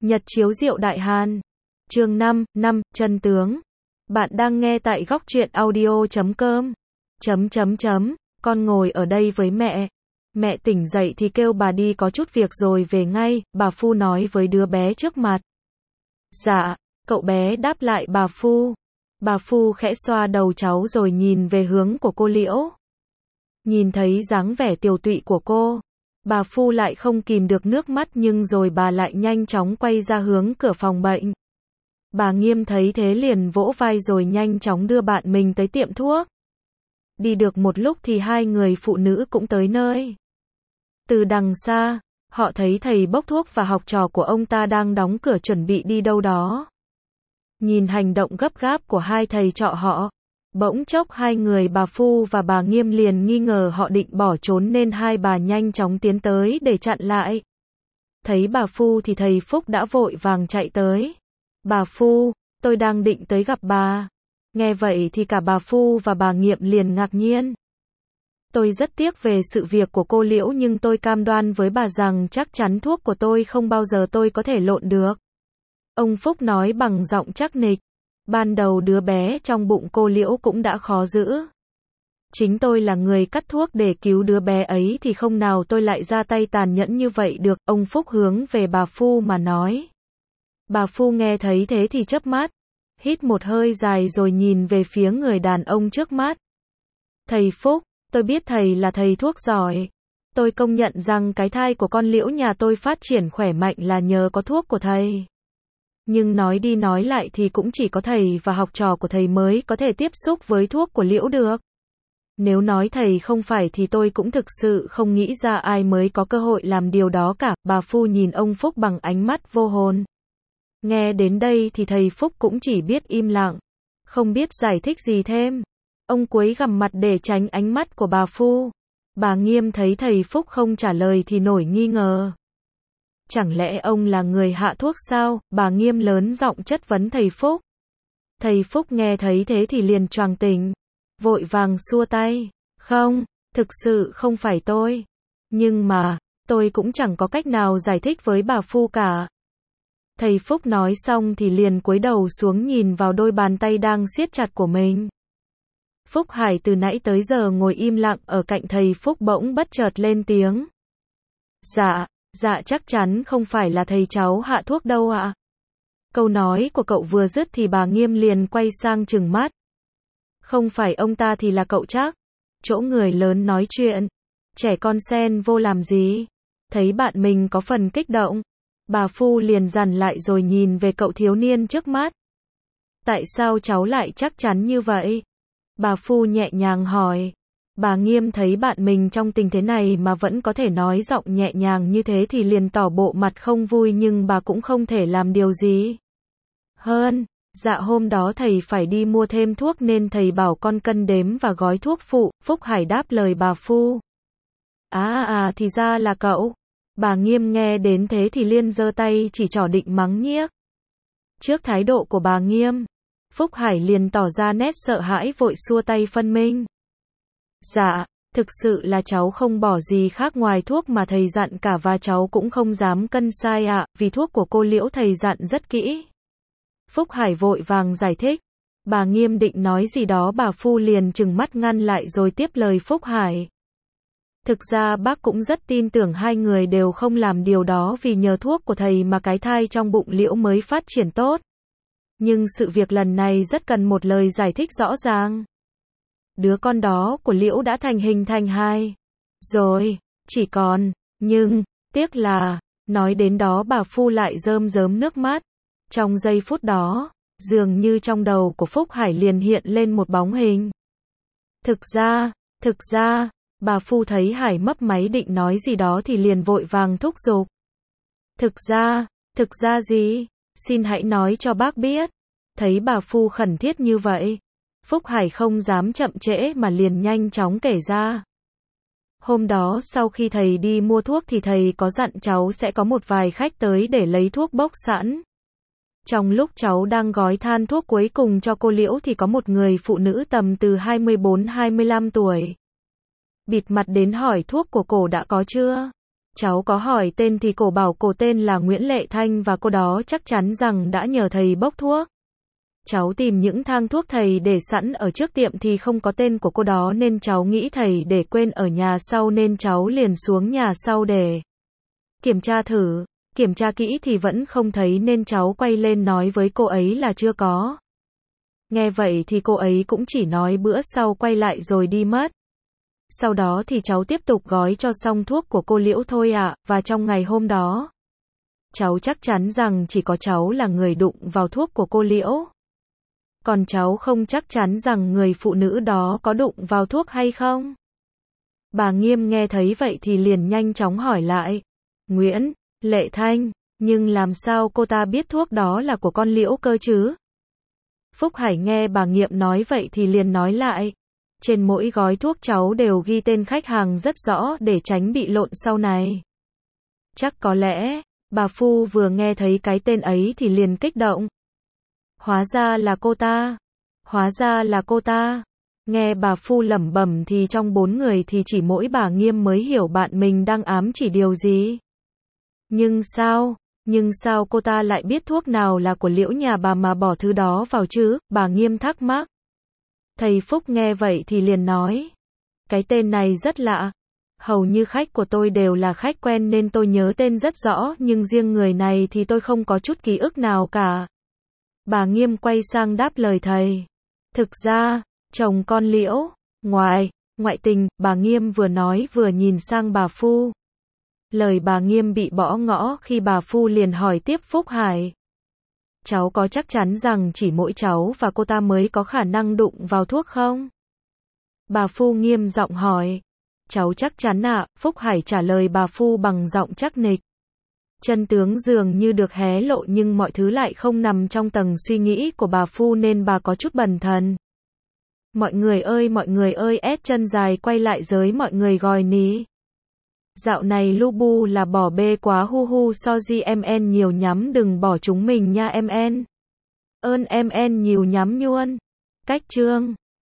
Nhật chiếu diệu Đại Hàn. Chương 5, chân tướng. Bạn đang nghe tại góc truyện audio.com. Con ngồi ở đây với mẹ. Mẹ tỉnh dậy thì kêu bà đi có chút việc rồi về ngay, bà Phu nói với đứa bé trước mặt. Dạ, cậu bé đáp lại bà Phu. Bà Phu khẽ xoa đầu cháu rồi nhìn về hướng của cô Liễu. Nhìn thấy dáng vẻ tiều tụy của cô, bà Phu lại không kìm được nước mắt nhưng rồi bà lại nhanh chóng quay ra hướng cửa phòng bệnh. Bà Nghiêm thấy thế liền vỗ vai rồi nhanh chóng đưa bạn mình tới tiệm thuốc. Đi được một lúc thì hai người phụ nữ cũng tới nơi. Từ đằng xa, họ thấy thầy bốc thuốc và học trò của ông ta đang đóng cửa chuẩn bị đi đâu đó. Nhìn hành động gấp gáp của hai thầy trò họ, bỗng chốc hai người bà Phu và bà Nghiêm liền nghi ngờ họ định bỏ trốn nên hai bà nhanh chóng tiến tới để chặn lại. Thấy bà Phu thì thầy Phúc đã vội vàng chạy tới. Bà Phu, tôi đang định tới gặp bà. Nghe vậy thì cả bà Phu và bà Nghiệm liền ngạc nhiên. Tôi rất tiếc về sự việc của cô Liễu nhưng tôi cam đoan với bà rằng chắc chắn thuốc của tôi không bao giờ tôi có thể lộn được. Ông Phúc nói bằng giọng chắc nịch. Ban đầu đứa bé trong bụng cô Liễu cũng đã khó giữ. Chính tôi là người cắt thuốc để cứu đứa bé ấy thì không nào tôi lại ra tay tàn nhẫn như vậy được, ông Phúc hướng về bà Phu mà nói. Bà Phu nghe thấy thế thì chớp mắt, hít một hơi dài rồi nhìn về phía người đàn ông trước mắt. Thầy Phúc, tôi biết thầy là thầy thuốc giỏi. Tôi công nhận rằng cái thai của con Liễu nhà tôi phát triển khỏe mạnh là nhờ có thuốc của thầy. Nhưng nói đi nói lại thì cũng chỉ có thầy và học trò của thầy mới có thể tiếp xúc với thuốc của Liễu được. Nếu nói thầy không phải thì tôi cũng thực sự không nghĩ ra ai mới có cơ hội làm điều đó cả. Bà Phu nhìn ông Phúc bằng ánh mắt vô hồn. Nghe đến đây thì thầy Phúc cũng chỉ biết im lặng, không biết giải thích gì thêm. Ông cúi gằm mặt để tránh ánh mắt của bà Phu. Bà Nghiêm thấy thầy Phúc không trả lời thì nổi nghi ngờ. Chẳng lẽ ông là người hạ thuốc sao? Bà Nghiêm lớn giọng chất vấn thầy Phúc. Thầy Phúc nghe thấy thế thì liền choàng tỉnh, vội vàng xua tay. Không, thực sự không phải tôi. Nhưng mà, tôi cũng chẳng có cách nào giải thích với bà Phu cả. Thầy Phúc nói xong thì liền cúi đầu xuống nhìn vào đôi bàn tay đang siết chặt của mình. Phúc Hải từ nãy tới giờ ngồi im lặng ở cạnh thầy Phúc bỗng bất chợt lên tiếng. Dạ chắc chắn không phải là thầy cháu hạ thuốc đâu ạ. Câu nói của cậu vừa dứt thì bà Nghiêm liền quay sang trừng mắt. Không phải ông ta thì là cậu chắc. Chỗ người lớn nói chuyện, trẻ con xen vô làm gì. Thấy bạn mình có phần kích động, bà Phu liền dằn lại rồi nhìn về cậu thiếu niên trước mắt. Tại sao cháu lại chắc chắn như vậy? Bà Phu nhẹ nhàng hỏi. Bà Nghiêm thấy bạn mình trong tình thế này mà vẫn có thể nói giọng nhẹ nhàng như thế thì liền tỏ bộ mặt không vui nhưng bà cũng không thể làm điều gì hơn. Dạ hôm đó thầy phải đi mua thêm thuốc nên thầy bảo con cân đếm và gói thuốc phụ. Phúc Hải đáp lời bà Phu. Thì ra là cậu. Bà Nghiêm nghe đến thế thì liên giơ tay chỉ trỏ định mắng nhiếc. Trước thái độ của bà Nghiêm, Phúc Hải liền tỏ ra nét sợ hãi vội xua tay phân minh. Dạ, thực sự là cháu không bỏ gì khác ngoài thuốc mà thầy dặn cả và cháu cũng không dám cân sai ạ, vì thuốc của cô Liễu thầy dặn rất kỹ. Phúc Hải vội vàng giải thích. Bà Nghiêm định nói gì đó bà Phu liền trừng mắt ngăn lại rồi tiếp lời Phúc Hải. Thực ra bác cũng rất tin tưởng hai người đều không làm điều đó vì nhờ thuốc của thầy mà cái thai trong bụng Liễu mới phát triển tốt. Nhưng sự việc lần này rất cần một lời giải thích rõ ràng. Đứa con đó của Liễu đã thành hình thành hai rồi, chỉ còn, nhưng, tiếc là, nói đến đó bà Phu lại rơm rớm nước mắt. Trong giây phút đó, dường như trong đầu của Phúc Hải liền hiện lên một bóng hình. Thực ra, bà Phu thấy Hải mấp máy định nói gì đó thì liền vội vàng thúc giục. Thực ra gì? Xin hãy nói cho bác biết. Thấy bà Phu khẩn thiết như vậy, Phúc Hải không dám chậm trễ mà liền nhanh chóng kể ra. Hôm đó sau khi thầy đi mua thuốc thì thầy có dặn cháu sẽ có một vài khách tới để lấy thuốc bốc sẵn. Trong lúc cháu đang gói than thuốc cuối cùng cho cô Liễu thì có một người phụ nữ tầm từ 24-25 tuổi. Bịt mặt đến hỏi thuốc của cổ đã có chưa? Cháu có hỏi tên thì cô bảo cô tên là Nguyễn Lệ Thanh và cô đó chắc chắn rằng đã nhờ thầy bốc thuốc. Cháu tìm những thang thuốc thầy để sẵn ở trước tiệm thì không có tên của cô đó nên cháu nghĩ thầy để quên ở nhà sau nên cháu liền xuống nhà sau để kiểm tra thử. Kiểm tra kỹ thì vẫn không thấy nên cháu quay lên nói với cô ấy là chưa có. Nghe vậy thì cô ấy cũng chỉ nói bữa sau quay lại rồi đi mất. Sau đó thì cháu tiếp tục gói cho xong thuốc của cô Liễu thôi ạ, và trong ngày hôm đó, cháu chắc chắn rằng chỉ có cháu là người đụng vào thuốc của cô Liễu. Còn cháu không chắc chắn rằng người phụ nữ đó có đụng vào thuốc hay không. Bà Nghiêm nghe thấy vậy thì liền nhanh chóng hỏi lại. Nguyễn Lệ Thanh, nhưng làm sao cô ta biết thuốc đó là của con Liễu cơ chứ? Phúc Hải nghe bà Nghiệm nói vậy thì liền nói lại. Trên mỗi gói thuốc cháu đều ghi tên khách hàng rất rõ để tránh bị lộn sau này. Chắc có lẽ, bà Phu vừa nghe thấy cái tên ấy thì liền kích động. Hóa ra là cô ta. Hóa ra là cô ta. Nghe bà Phu lẩm bẩm thì trong 4 người thì chỉ mỗi bà Nghiêm mới hiểu bạn mình đang ám chỉ điều gì. Nhưng sao cô ta lại biết thuốc nào là của Liễu nhà bà mà bỏ thứ đó vào chứ? Bà Nghiêm thắc mắc. Thầy Phúc nghe vậy thì liền nói. Cái tên này rất lạ. Hầu như khách của tôi đều là khách quen nên tôi nhớ tên rất rõ nhưng riêng người này thì tôi không có chút ký ức nào cả. Bà Nghiêm quay sang đáp lời thầy. Thực ra, chồng con Liễu, ngoại tình, bà Nghiêm vừa nói vừa nhìn sang bà Phu. Lời bà Nghiêm bị bỏ ngỏ khi bà Phu liền hỏi tiếp Phúc Hải. Cháu có chắc chắn rằng chỉ mỗi cháu và cô ta mới có khả năng đụng vào thuốc không? Bà Phu nghiêm giọng hỏi. Cháu chắc chắn ạ, Phúc Hải trả lời bà Phu bằng giọng chắc nịch. Chân tướng dường như được hé lộ nhưng mọi thứ lại không nằm trong tầng suy nghĩ của bà Phu nên bà có chút bần thần. Mọi người ơi, ép chân dài quay lại giới mọi người gòi ní. Dạo này lu bu là bỏ bê quá hu hu so di mn nhiều nhắm đừng bỏ chúng mình nha mn. Ơn mn nhiều nhắm nhuôn. Cách chương